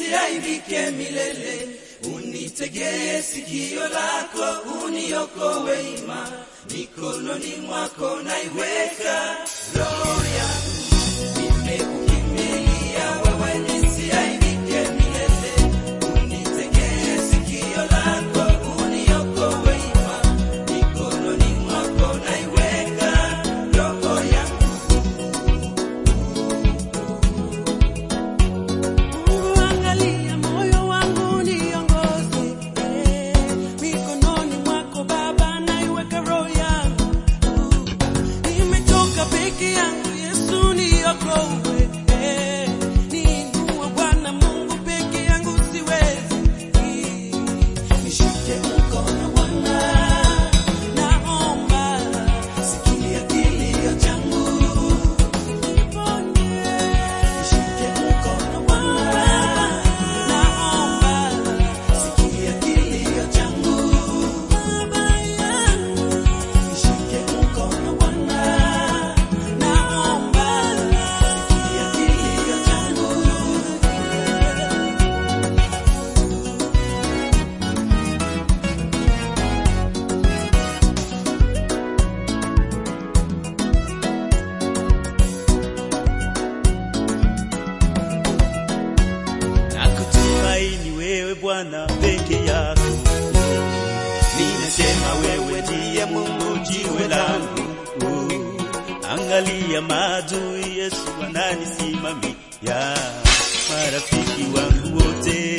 nisiaibike milele. Unitegee sikio lako, uniokoe ima, mikononi mwako naiweka roho yangu. Nimekukimbilia wewe, nisiaibike milele. Unitegee sikio lako, uniokoe ima, mikononi mwako naiweka roho yangu. Angalia moyo wangu niongoze, mikononi mwako Baba naiweka roho yangu. Nimechoka peke yangu, Yesu niokoe. Niinue Bwana Mungu, peke yangu siwezi. Nishike mkono Bwana, Naomba sikia kilio changu. niponye. Nishike mkono Bwana, Naomba sikia kilio changu. Baba yangu, Nishike mkono Bwana, naomba sikia kilio changu. Nakutumaini wewe Bwana peke yako. Ninasema wewe ndiye Mungu, jiwe langu. Angalia maadui, Yesu ananisimamia. Marafiki wangu wote